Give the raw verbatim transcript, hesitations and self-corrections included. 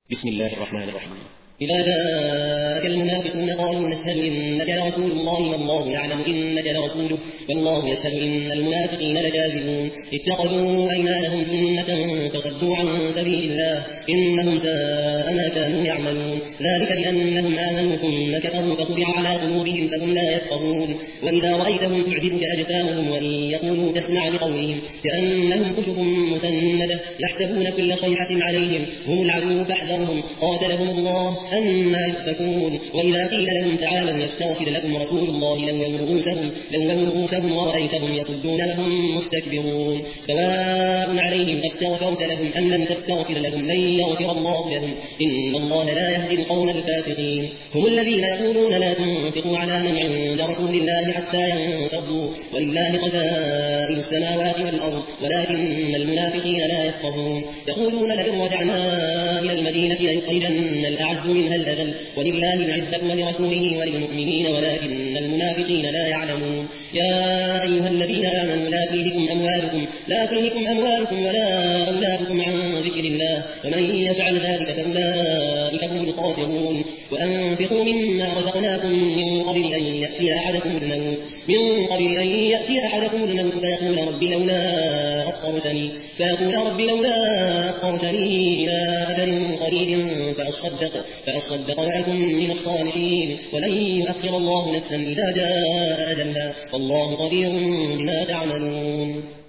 بسم الله الرحمن الرحيم. إذا جاءك المنافقون قالوا نشهد إنك لرسول الله والله يعلم إنك لرسوله والله يشهد إن المنافقين لكاذبون اتخذوا أيمانهم جنة فصدوا عن سبيل الله إنهم ساء ما كانوا يعملون ذلك بأنهم آمنوا ثم كفروا فطبع على قلوبهم فهم لا يفقهون وإذا رأيتهم تعجبك أجسامهم وإن يقولوا تسمع لقولهم كأنهم خشب مسندة يحسبون كل صيحة عليهم هم العدو فاحذرهم قاتلهم الله أنا يؤفكون وإذا قيل لهم تعالوا يستغفر لكم رسول الله لووا رؤوسهم لووا رؤوسهم ورأيتهم يصدون لهم مستكبرون سواء عليهم أستغفرت لهم أم لم تستغفر لهم لن يغفر الله لهم إن الله لا يهدي القوم الفاسقين هم الذين يقولون لا تنفقوا على من عند رسول الله حتى ينفضوا ولله خزائن السماوات والأرض ولكن المنافقين لا يفقهون يقولون لئن رجعنا إلى المدينة ليخرجن الأعز منها الأذل ولله العزة ولرسوله وللمؤمنين ولكن المنافقين لا يعلمون يا أيها الذين آمنوا لا تلهكم أموالكم لا تلهكم أموالكم ولا أولادكم عن ذكر الله ومن يفعل ذلك فأولئك هم الخاسرون وأنفقوا مما رزقناكم من قبل أن يأتي أحدكم الموت من قبل أن يأتي أحدكم الموت فيقول رب لولا أخرتني فيقول رب لولا أخرتني إلى أجل قريب فأصدق فأصدق وأكن من الصالحين ولن يؤخر الله نفسا إذا جاء أجلها والله خبير بما تعملون.